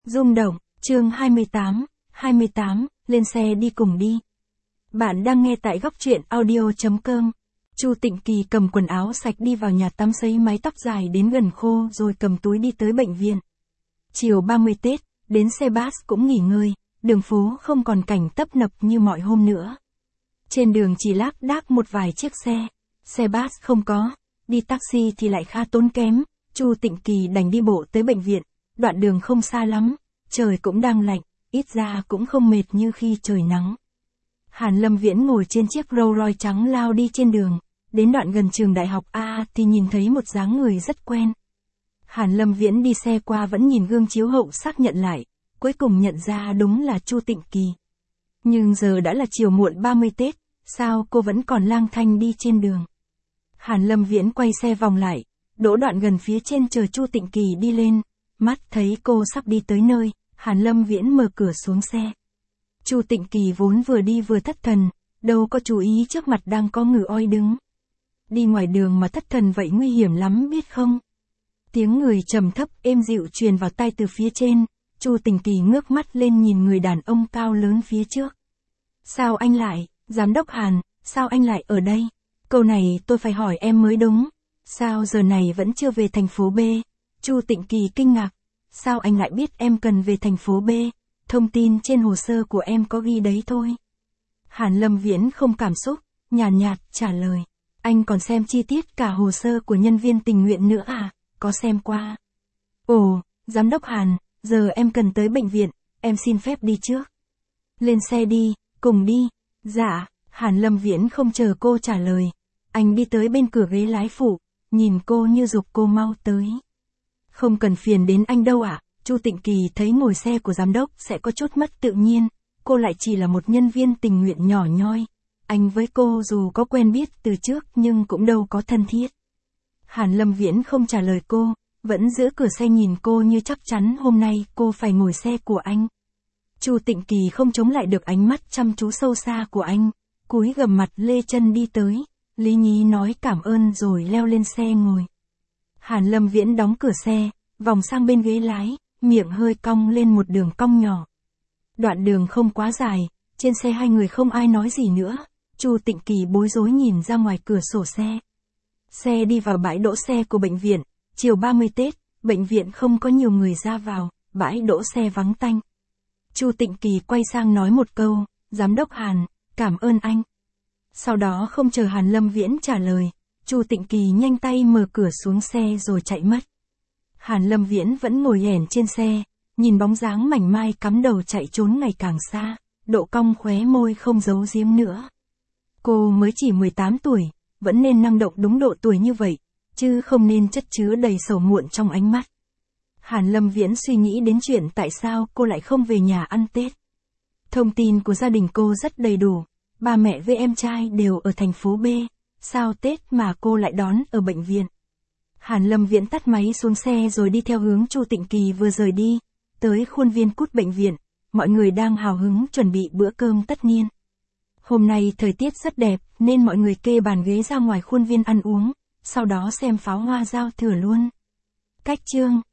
Rung động, chương 28, lên xe đi cùng đi. Bạn đang nghe tại góc truyện audio.com. Chu Tịnh Kỳ cầm quần áo sạch đi vào nhà tắm sấy mái tóc dài đến gần khô rồi cầm túi đi tới bệnh viện. Chiều 30 Tết, đến xe bus cũng nghỉ ngơi, đường phố không còn cảnh tấp nập như mọi hôm nữa. Trên đường chỉ lác đác một vài chiếc xe bus không có, đi taxi thì lại khá tốn kém, Chu Tịnh Kỳ đành đi bộ tới bệnh viện. Đoạn đường không xa lắm, trời cũng đang lạnh, ít ra cũng không mệt như khi trời nắng. Hàn Lâm Viễn ngồi trên chiếc Rolls Royce trắng lao đi trên đường, đến đoạn gần trường đại học A thì nhìn thấy một dáng người rất quen. Hàn Lâm Viễn đi xe qua vẫn nhìn gương chiếu hậu xác nhận lại, cuối cùng nhận ra đúng là Chu Tịnh Kỳ. Nhưng giờ đã là chiều muộn 30 Tết, sao cô vẫn còn lang thang đi trên đường? Hàn Lâm Viễn quay xe vòng lại, đỗ đoạn gần phía trên chờ Chu Tịnh Kỳ đi lên. Mắt thấy cô sắp đi tới nơi, Hàn Lâm Viễn mở cửa xuống xe. Chu Tịnh Kỳ vốn vừa đi vừa thất thần, đâu có chú ý trước mặt đang có người oi đứng. Đi ngoài đường mà thất thần vậy nguy hiểm lắm biết không? Tiếng người trầm thấp êm dịu truyền vào tai từ phía trên, Chu Tịnh Kỳ ngước mắt lên nhìn người đàn ông cao lớn phía trước. Sao anh lại, giám đốc Hàn, sao anh lại ở đây? Câu này tôi phải hỏi em mới đúng. Sao giờ này vẫn chưa về thành phố B? Chu Tịnh Kỳ kinh ngạc. Sao anh lại biết em cần về thành phố B? Thông tin trên hồ sơ của em có ghi đấy thôi. Hàn Lâm Viễn không cảm xúc, nhàn nhạt trả lời. Anh còn xem chi tiết cả hồ sơ của nhân viên tình nguyện nữa à? Có xem qua. Ồ, giám đốc Hàn, giờ em cần tới bệnh viện, em xin phép đi trước. Lên xe đi, cùng đi. Dạ, Hàn Lâm Viễn không chờ cô trả lời. Anh đi tới bên cửa ghế lái phụ, nhìn cô như giục cô mau tới. Không cần phiền đến anh đâu ạ. Chu Tịnh Kỳ thấy ngồi xe của giám đốc sẽ có chút mất tự nhiên, cô lại chỉ là một nhân viên tình nguyện nhỏ nhoi. Anh với cô dù có quen biết từ trước nhưng cũng đâu có thân thiết. Hàn Lâm Viễn không trả lời cô, vẫn giữ cửa xe nhìn cô như chắc chắn hôm nay cô phải ngồi xe của anh. Chu Tịnh Kỳ không chống lại được ánh mắt chăm chú sâu xa của anh, cúi gằm mặt lê chân đi tới, lý nhí nói cảm ơn rồi leo lên xe ngồi. Hàn Lâm Viễn đóng cửa xe, vòng sang bên ghế lái, miệng hơi cong lên một đường cong nhỏ. Đoạn đường không quá dài, trên xe hai người không ai nói gì nữa, Chu Tịnh Kỳ bối rối nhìn ra ngoài cửa sổ xe. Xe đi vào bãi đỗ xe của bệnh viện, chiều 30 Tết, bệnh viện không có nhiều người ra vào, bãi đỗ xe vắng tanh. Chu Tịnh Kỳ quay sang nói một câu, giám đốc Hàn, cảm ơn anh. Sau đó không chờ Hàn Lâm Viễn trả lời, Chu Tịnh Kỳ nhanh tay mở cửa xuống xe rồi chạy mất. Hàn Lâm Viễn vẫn ngồi hẻn trên xe, nhìn bóng dáng mảnh mai cắm đầu chạy trốn ngày càng xa, độ cong khóe môi không giấu giếm nữa. Cô mới chỉ 18 tuổi, vẫn nên năng động đúng độ tuổi như vậy, chứ không nên chất chứa đầy sầu muộn trong ánh mắt. Hàn Lâm Viễn suy nghĩ đến chuyện tại sao cô lại không về nhà ăn Tết. Thông tin của gia đình cô rất đầy đủ, ba mẹ với em trai đều ở thành phố B, sao Tết mà cô lại đón ở bệnh viện. Hàn Lâm Viễn tắt máy xuống xe rồi đi theo hướng Chu Tịnh Kỳ vừa rời đi, tới khuôn viên cút bệnh viện, mọi người đang hào hứng chuẩn bị bữa cơm tất niên. Hôm nay thời tiết rất đẹp nên mọi người kê bàn ghế ra ngoài khuôn viên ăn uống, sau đó xem pháo hoa giao thừa luôn. Cách chương